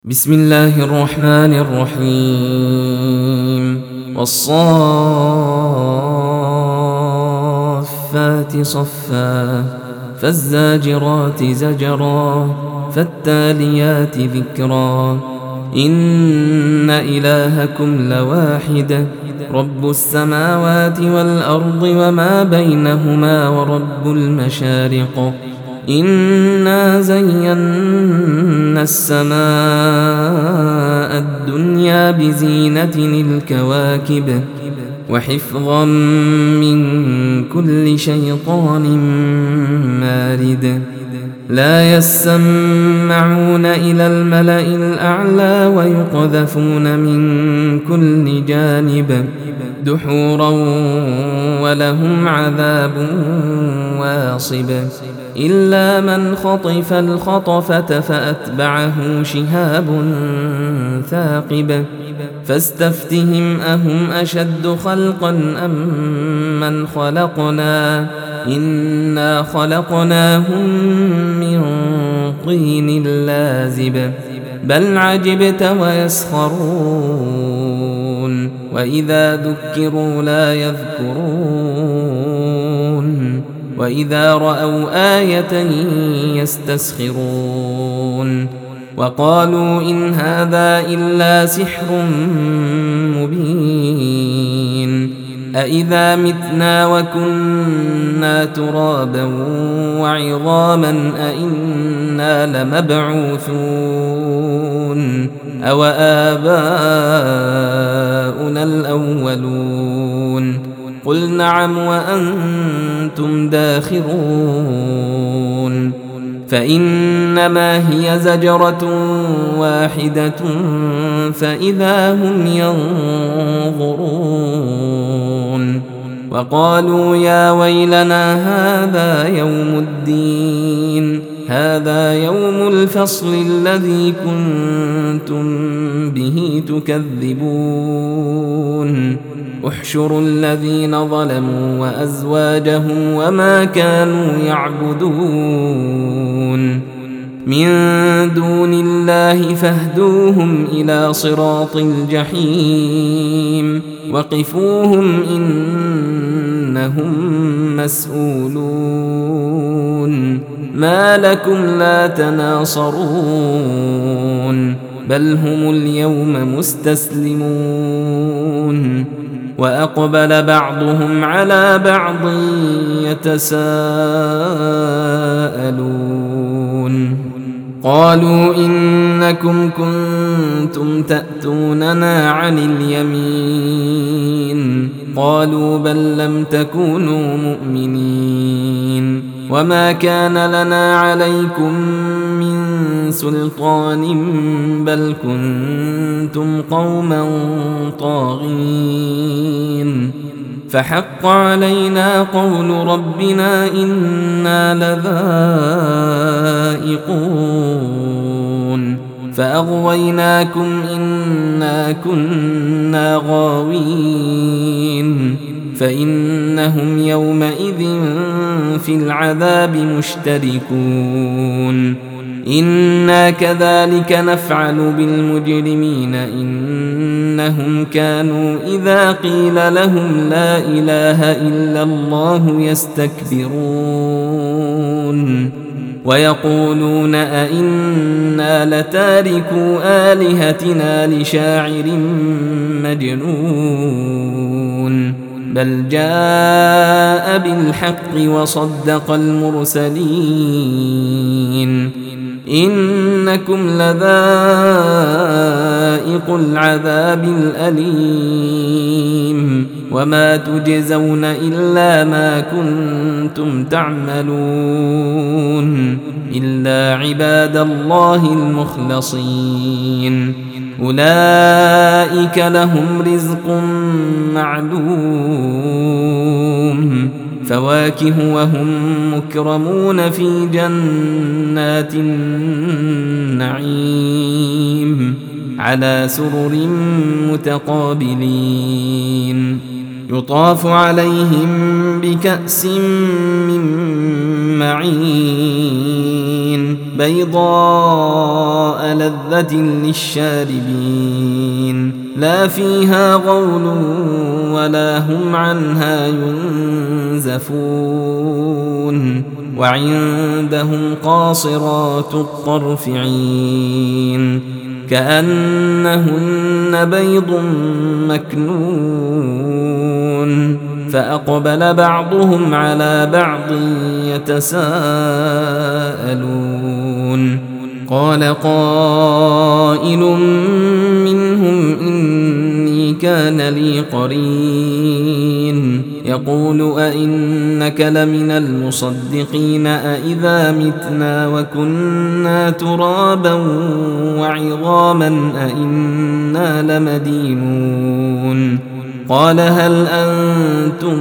بسم الله الرحمن الرحيم والصافات صفا فالزاجرات زجرا فالتاليات ذكرا إن إلهكم لواحد رب السماوات والأرض وما بينهما ورب المشارق إنا زينا السماء الدنيا بزينة الكواكب وحفظا من كل شيطان مارد لا يسمعون إلى الملأ الأعلى ويقذفون من كل جانب دحورا ولهم عذاب واصب إلا من خطف الخطفة فأتبعه شهاب ثاقب فاستفتهم أهم أشد خلقا أم من خلقنا إنا خلقناهم من طين لازب بل عجبت ويسخرون وإذا ذكروا لا يذكرون وإذا رأوا آية يستسخرون وقالوا إن هذا إلا سحر مبين أإذا متنا وكنا ترابا وعظاما أإنا لمبعوثون أو آباؤنا الأولون قل نعم وأنتم داخرون فإنما هي زجرة واحدة فإذا هم ينظرون وقالوا يا ويلنا هذا يوم الدين هذا يوم الفصل الذي كنتم به تكذبون احشروا الذين ظلموا وأزواجهم وما كانوا يعبدون من دون الله فاهدوهم إلى صراط الجحيم وقفوهم إنهم مسؤولون ما لكم لا تناصرون بل هم اليوم مستسلمون وأقبل بعضهم على بعض يتساءلون قالوا إنكم كنتم تأتوننا عن اليمين قالوا بل لم تكونوا مؤمنين وما كان لنا عليكم من سلطان بل كنتم قوما طاغين فحق علينا قول ربنا إنا لذائقون فأغويناكم إنا كنا غاوين فإنهم يومئذ في العذاب مشتركون إنا كذلك نفعل بالمجرمين إنهم كانوا إذا قيل لهم لا إله إلا الله يستكبرون ويقولون أئنا لتاركو آلهتنا لشاعر مجنون بل جاء بالحق وصدق المرسلين إنكم لذائق العذاب الأليم وما تجزون إلا ما كنتم تعملون إلا عباد الله المخلصين أولئك لهم رزق معلوم فواكه وهم مكرمون في جنات النعيم على سرر متقابلين يطاف عليهم بكأس من معين بيضاء لذة للشاربين لا فيها غول ولا هم عنها ينزفون وعندهم قاصرات الطرف عين كأنهن بيض مكنون فأقبل بعضهم على بعض يتساءلون قال قائل منهم إني كان لي قرين يقول أئنك لمن المصدقين أئذا متنا وكنا ترابا وعظاما أئنا لمدينون قال هل أنتم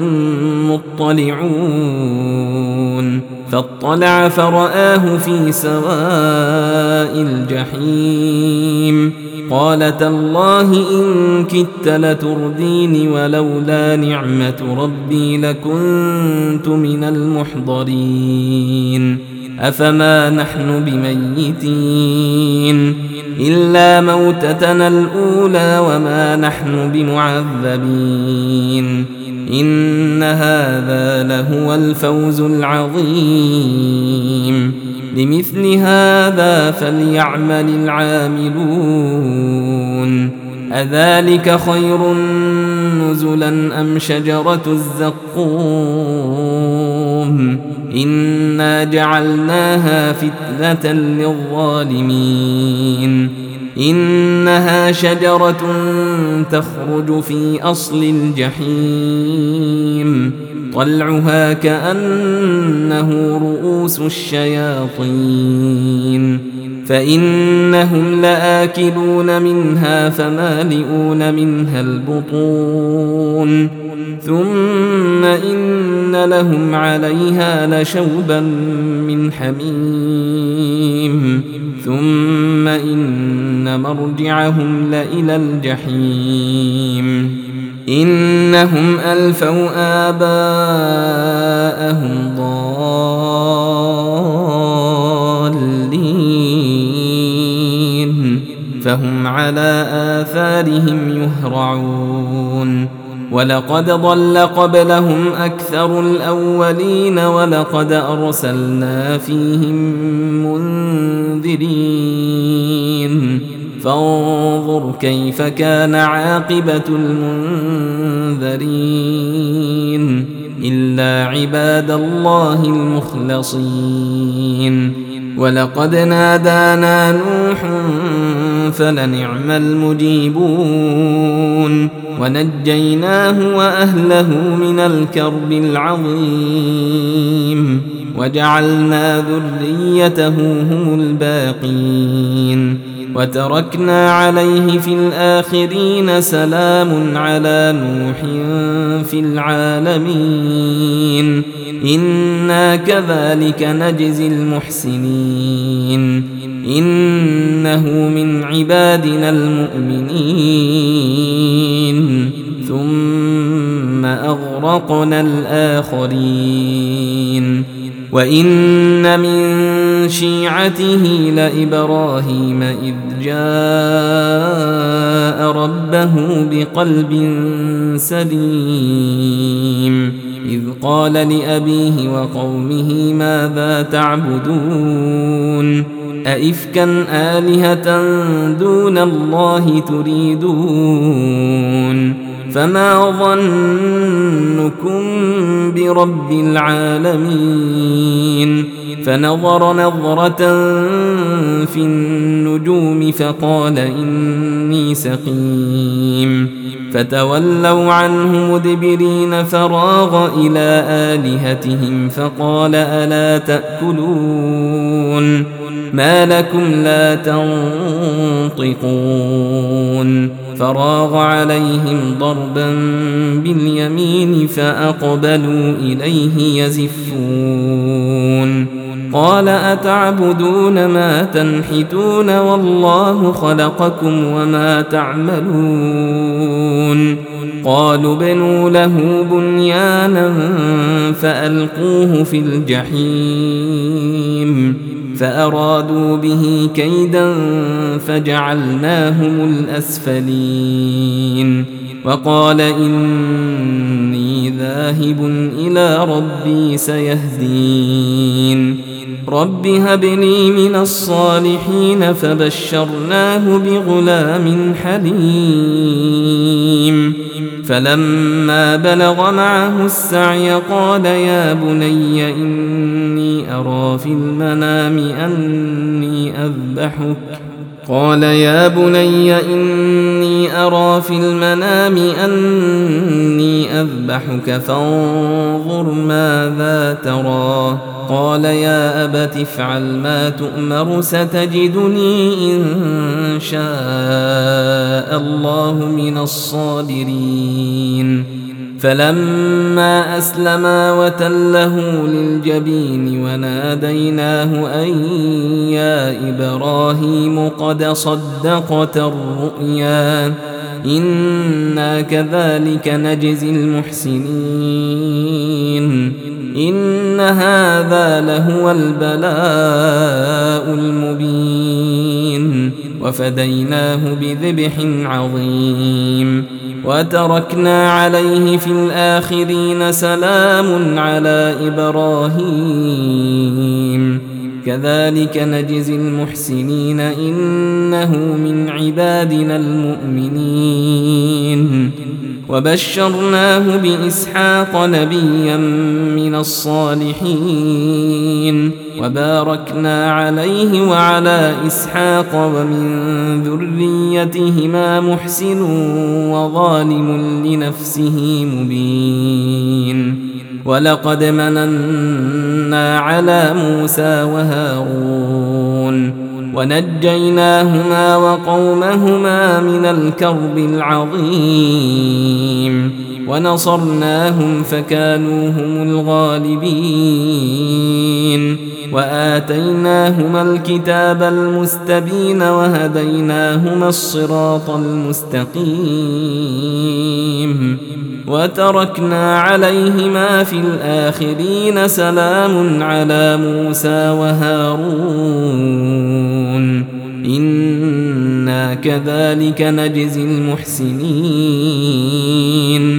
مطلعون فاطلع فرآه في سواء الجحيم قال تالله إن كدت لتردين ولولا نعمة ربي لكنت من المحضرين أفما نحن بميتين إلا موتتنا الأولى وما نحن بمعذبين إن هذا لهو الفوز العظيم لمثل هذا فليعمل العاملون أذلك خير نزلا أم شجرة الزقوم إنا جعلناها فتنة للظالمين إنها شجرة تخرج في أصل الجحيم طلعها كأنه رؤوس الشياطين فإنهم لآكلون منها فمالئون منها البطون ثم إن لهم عليها لشوبا من حميم ثم إن مرجعهم لإلى الجحيم إنهم ألفوا آباءهم ضالين فهم على آثارهم يهرعون ولقد ضل قبلهم أكثر الأولين ولقد أرسلنا فيهم منذرين فانظر كيف كان عاقبة المنذرين إلا عباد الله المخلصين ولقد نادانا نوح فلنعم المجيبون ونجيناه وأهله من الكرب العظيم وجعلنا ذريته هم الباقين وتركنا عليه في الآخرين سلام على نوح في العالمين إنا كذلك نجزي المحسنين إنه من عبادنا المؤمنين ثم أغرقنا الآخرين وإن من شيعته لإبراهيم إذ جاء ربه بقلب سليم إذ قال لأبيه وقومه ماذا تعبدون أئفكا آلهة دون الله تريدون فما ظنكم برب العالمين فنظر نظرة في النجوم فقال إني سقيم فتولوا عنه مدبرين فراغ إلى آلهتهم فقال ألا تأكلون ما لكم لا تنطقون فراغ عليهم ضربا باليمين فأقبلوا إليه يزفون قال أتعبدون ما تنحتون والله خلقكم وما تعملون قالوا بنوا له بنيانا فألقوه في الجحيم فأرادوا به كيدا فجعلناهم الأسفلين وقال إني ذاهب إلى ربي سيهدين رب هب لي من الصالحين فبشرناه بغلام حليم فلما بلغ معه السعي قال يا بني إني أرى في المنام أني أذبحك فانظر ماذا ترى قال يا أبت افعل ما تؤمر ستجدني إن شاء الله من الصابرين فلما أسلما وتله للجبين وناديناه أن يا إبراهيم قد صدقت الرؤيا إنا كذلك نجزي المحسنين إن هذا لهو البلاء المبين وفديناه بذبح عظيم وتركنا عليه في الآخرين سلام على إبراهيم كذلك نجزي المحسنين إنه من عبادنا المؤمنين وبشرناه بإسحاق نبيا من الصالحين وباركنا عليه وعلى إسحاق ومن ذريتهما محسن وظالم لنفسه مبين ولقد مننا على موسى وهارون ونجيناهما وقومهما من الكرب العظيم ونصرناهم فكانوا هم الغالبين وآتيناهما الكتاب المستبين وهديناهما الصراط المستقيم وتركنا عليهما في الآخرين سلام على موسى وهارون إنا كذلك نجزي المحسنين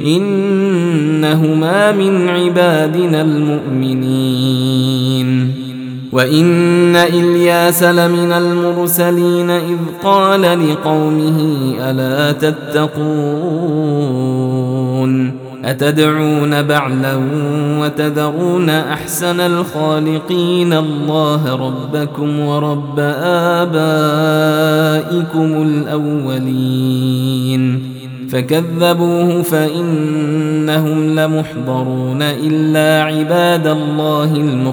إنهما من عبادنا المؤمنين وإن إلياس لمن المرسلين إذ قال لقومه ألا تتقون أتدعون بعلا وتذرون أحسن الخالقين الله ربكم ورب آبائكم الأولين فكذبوه فإنهم لمحضرون إلا عباد الله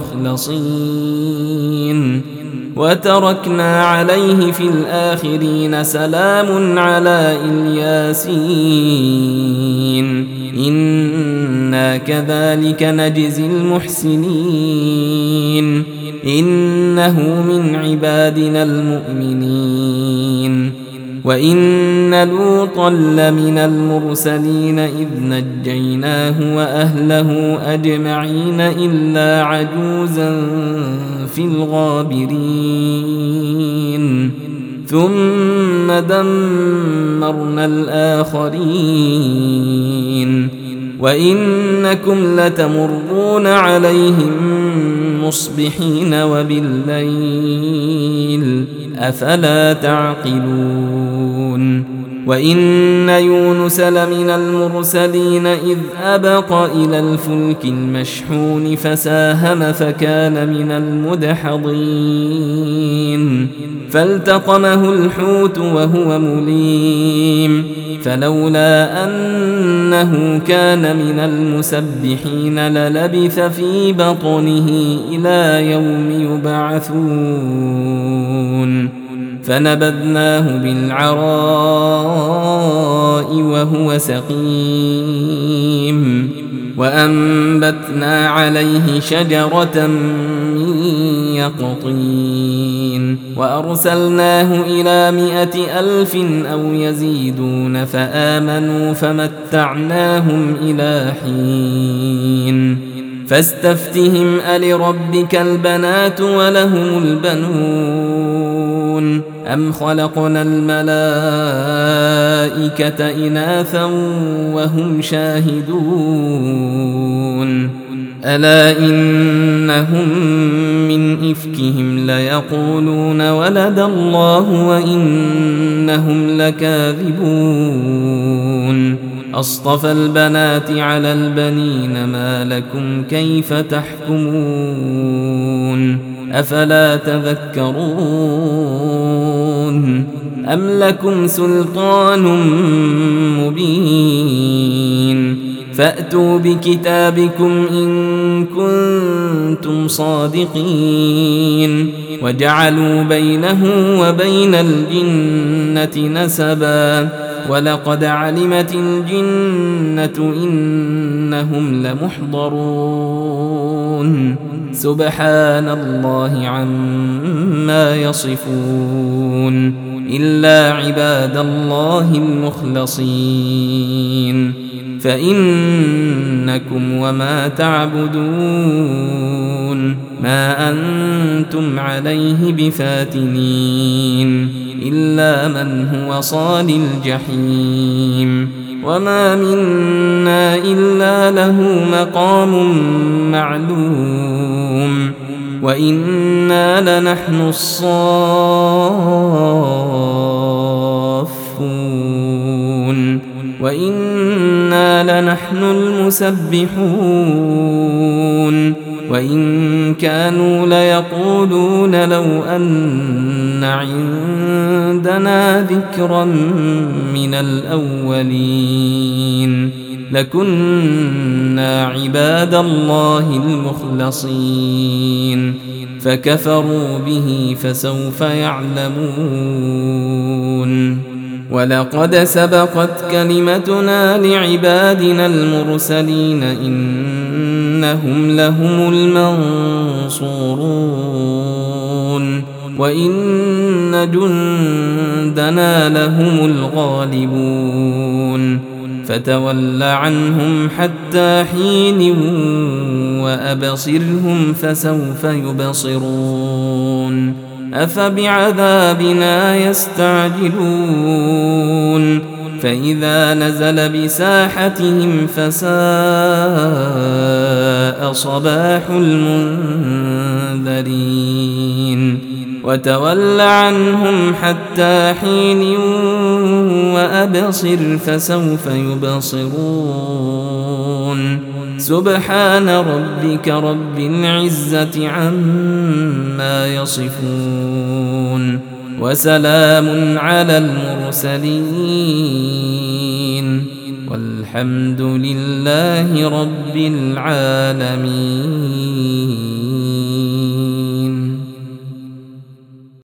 المخلصين وتركنا عليه في الآخرين سلام على الياسين إنا كذلك نجزي المحسنين إنه من عبادنا المؤمنين وإن لوطا لمن المرسلين إذ نجيناه وأهله أجمعين إلا عجوزا في الغابرين ثم دمرنا الآخرين وإنكم لتمرون عليهم مصبحين وبالليل أفلا تعقلون وإن يونس لمن المرسلين إذ أبق إلى الفلك المشحون فساهم فكان من المدحضين فالتقمه الحوت وهو مليم فلولا أنه كان من المسبحين للبث في بطنه إلى يوم يبعثون فنبذناه بالعراء وهو سقيم وأنبتنا عليه شجرة من يقطين وأرسلناه إلى 100,000 أو يزيدون فآمنوا فمتعناهم إلى حين فاستفتهم ألربك البنات ولهم البنون أم خلقنا الملائكة إناثا وهم شاهدون ألا إنهم من إفكهم ليقولون ولد الله وإنهم لكاذبون أصطفى البنات على البنين ما لكم كيف تحكمون أفلا تذكرون أم لكم سلطان مبين فأتوا بكتابكم إن كنتم صادقين وجعلوا بينه وبين الجنة نسبا ولقد علمت الجنة إنهم لمحضرون سبحان الله عما يصفون إلا عباد الله المخلصين فإنكم وما تعبدون ما أنتم عليه بفاتنين إلا من هو صال الجحيم وما منا إلا له مقام معلوم وإنا لنحن الصافون وإنا لنحن المسبحون وإن كانوا ليقولون لو أن عندنا ذكرا من الأولين لكنا عباد الله المخلصين فكفروا به فسوف يعلمون ولقد سبقت كلمتنا لعبادنا المرسلين إنهم لهم المنصورون وإن جندنا لهم الغالبون فتول عنهم حتى حين وأبصرهم فسوف يبصرون أفبعذابنا يستعجلون فإذا نزل بساحتهم فساء صباح المنذرين وتول عنهم حتى حين وأبصر فسوف يبصرون سبحان ربك رب العزة عما يصفون وسلام على المرسلين والحمد لله رب العالمين.